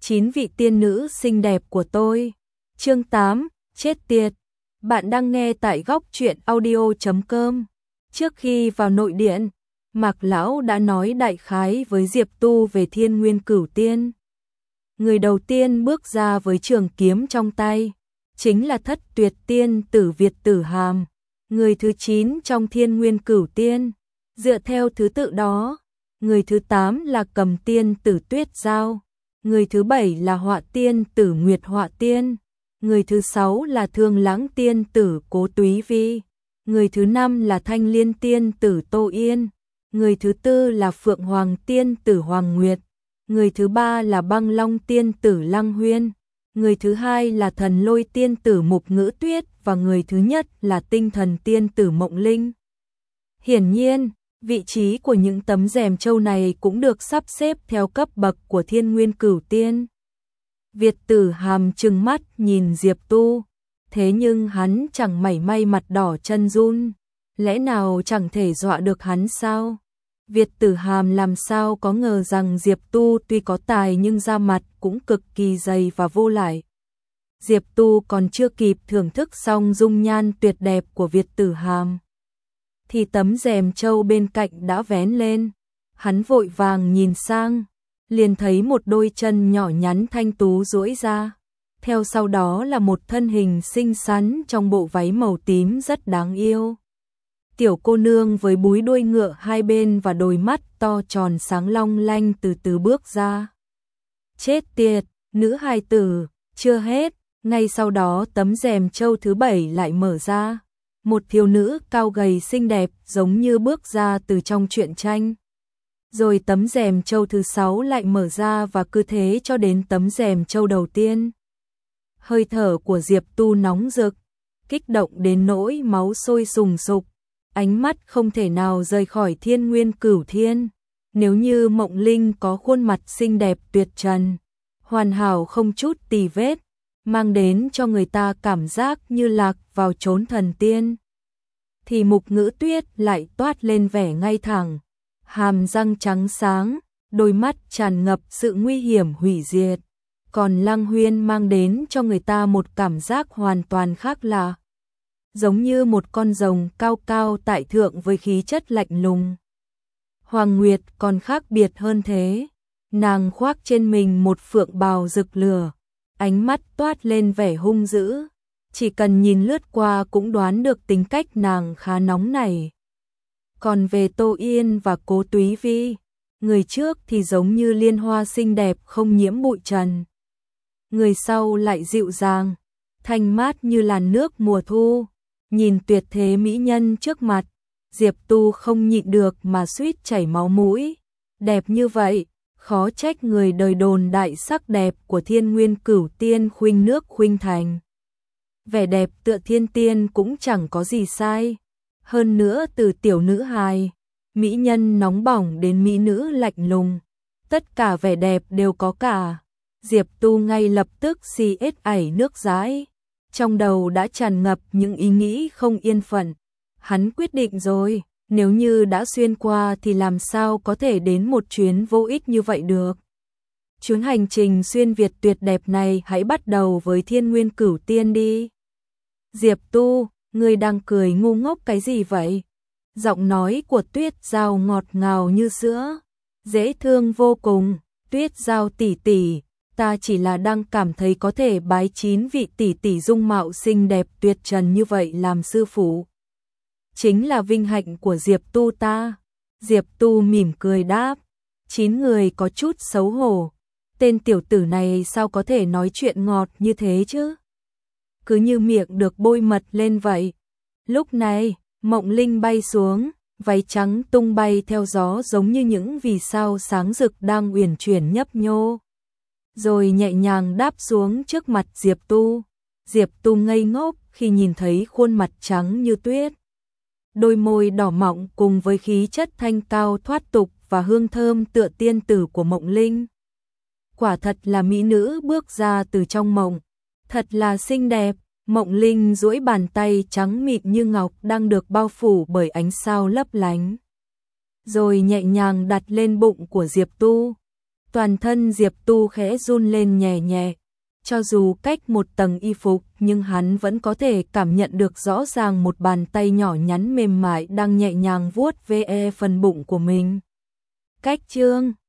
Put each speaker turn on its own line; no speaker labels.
9 vị tiên nữ xinh đẹp của tôi. Chương 8, chết tiệt. Bạn đang nghe tại góc truyện audio.com. Trước khi vào nội điện, Mạc Lão đã nói đại khái với Diệp Tu về Thiên Nguyên Cửu Tiên. Người đầu tiên bước ra với trường kiếm trong tay, chính là Thất Tuyệt Tiên tử Việt Tử Hàm, người thứ 9 trong Thiên Nguyên Cửu Tiên. Dựa theo thứ tự đó, người thứ 8 là Cầm Tiên tử Tuyết Giao, người thứ 7 là Họa Tiên tử Nguyệt Họa Tiên, người thứ 6 là Thương Lãng Tiên tử Cố Túy Vi, người thứ 5 là Thanh Liên Tiên tử Tô Yên, người thứ 4 là Phượng Hoàng Tiên tử Hoàng Nguyệt, người thứ 3 là Băng Long Tiên tử Lăng Huyên, người thứ 2 là Thần Lôi Tiên tử Mục Ngữ Tuyết và người thứ nhất là Tinh Thần Tiên tử Mộng Linh. Hiển nhiên, vị trí của những tấm rèm châu này cũng được sắp xếp theo cấp bậc của Thiên Nguyên Cửu Tiên. Việt Tử Hàm trừng mắt nhìn Diệp Tu, thế nhưng hắn chẳng mảy may mặt đỏ chân run, lẽ nào chẳng thể dọa được hắn sao? Việt Tử Hàm làm sao có ngờ rằng Diệp Tu tuy có tài nhưng da mặt cũng cực kỳ dày và vô lại. Diệp Tu còn chưa kịp thưởng thức xong dung nhan tuyệt đẹp của Việt Tử Hàm, thì tấm rèm châu bên cạnh đã vén lên. Hắn vội vàng nhìn sang, liền thấy một đôi chân nhỏ nhắn thanh tú duỗi ra. Theo sau đó là một thân hình xinh xắn trong bộ váy màu tím rất đáng yêu. Tiểu cô nương với búi đuôi ngựa hai bên và đôi mắt to tròn sáng long lanh từ từ bước ra. Chết tiệt, nữ hài tử, chưa hết, ngay sau đó tấm rèm châu thứ 7 lại mở ra. Một thiếu nữ cao gầy xinh đẹp giống như bước ra từ trong truyện tranh. Rồi tấm rèm châu thứ 6 lại mở ra và cứ thế cho đến tấm rèm châu đầu tiên. Hơi thở của Diệp Tu nóng rực, kích động đến nỗi máu sôi sùng sục, ánh mắt không thể nào rời khỏi Thiên Nguyên Cửu Thiên. Nếu như Mộng Linh có khuôn mặt xinh đẹp tuyệt trần, hoàn hảo không chút tì vết, mang đến cho người ta cảm giác như lạc vào chốn thần tiên, thì Mục Ngữ Tuyết lại toát lên vẻ ngay thẳng, hàm răng trắng sáng, đôi mắt tràn ngập sự nguy hiểm hủy diệt. Còn Lăng Huyên mang đến cho người ta một cảm giác hoàn toàn khác lạ, giống như một con rồng cao cao tại thượng với khí chất lạnh lùng. Hoàng Nguyệt còn khác biệt hơn thế, nàng khoác trên mình một phượng bào rực lửa, ánh mắt toát lên vẻ hung dữ, chỉ cần nhìn lướt qua cũng đoán được tính cách nàng khá nóng nảy. Còn về Tô Yên và Cố Túy Vi, người trước thì giống như liên hoa xinh đẹp không nhiễm bụi trần, người sau lại dịu dàng, thanh mát như làn nước mùa thu. Nhìn tuyệt thế mỹ nhân trước mặt, Diệp Tu không nhịn được mà suýt chảy máu mũi. Đẹp như vậy, khó trách người đời đồn đại sắc đẹp của Thiên Nguyên Cửu Tiên khuynh nước khuynh thành. Vẻ đẹp tựa thiên tiên cũng chẳng có gì sai. Hơn nữa từ tiểu nữ hài, mỹ nhân nóng bỏng đến mỹ nữ lạnh lùng, tất cả vẻ đẹp đều có cả. Diệp Tu ngay lập tức si ết ảy nước dãi, trong đầu đã tràn ngập những ý nghĩ không yên phận. Hắn quyết định rồi, nếu như đã xuyên qua thì làm sao có thể đến một chuyến vô ích như vậy được. Chuyến hành trình xuyên Việt tuyệt đẹp này hãy bắt đầu với Thiên Nguyên Cửu Tiên đi. Diệp Tu, ngươi đang cười ngu ngốc cái gì vậy? Giọng nói của Tuyết Giao ngọt ngào như sữa, dễ thương vô cùng. Tuyết Giao tỷ tỷ, ta chỉ là đang cảm thấy có thể bái 9 vị tỷ tỷ dung mạo xinh đẹp tuyệt trần như vậy làm sư phụ, chính là vinh hạnh của Diệp Tu ta. Diệp Tu mỉm cười đáp. 9 người có chút xấu hổ, tên tiểu tử này sao có thể nói chuyện ngọt như thế chứ? Cứ như miệng được bôi mật lên vậy. Lúc này, Mộng Linh bay xuống, váy trắng tung bay theo gió giống như những vì sao sáng rực đang uyển chuyển nhấp nhô, rồi nhẹ nhàng đáp xuống trước mặt Diệp Tu. Diệp Tu ngây ngốc khi nhìn thấy khuôn mặt trắng như tuyết, đôi môi đỏ mọng cùng với khí chất thanh cao thoát tục và hương thơm tựa tiên tử của Mộng Linh. Quả thật là mỹ nữ bước ra từ trong mộng, thật là xinh đẹp. Mộng Linh duỗi bàn tay trắng mịn như ngọc đang được bao phủ bởi ánh sao lấp lánh, rồi nhẹ nhàng đặt lên bụng của Diệp Tu. Toàn thân Diệp Tu khẽ run lên nhẹ nhẹ. Cho dù cách một tầng y phục nhưng hắn vẫn có thể cảm nhận được rõ ràng một bàn tay nhỏ nhắn mềm mại đang nhẹ nhàng vuốt ve phần bụng của mình. Cách chương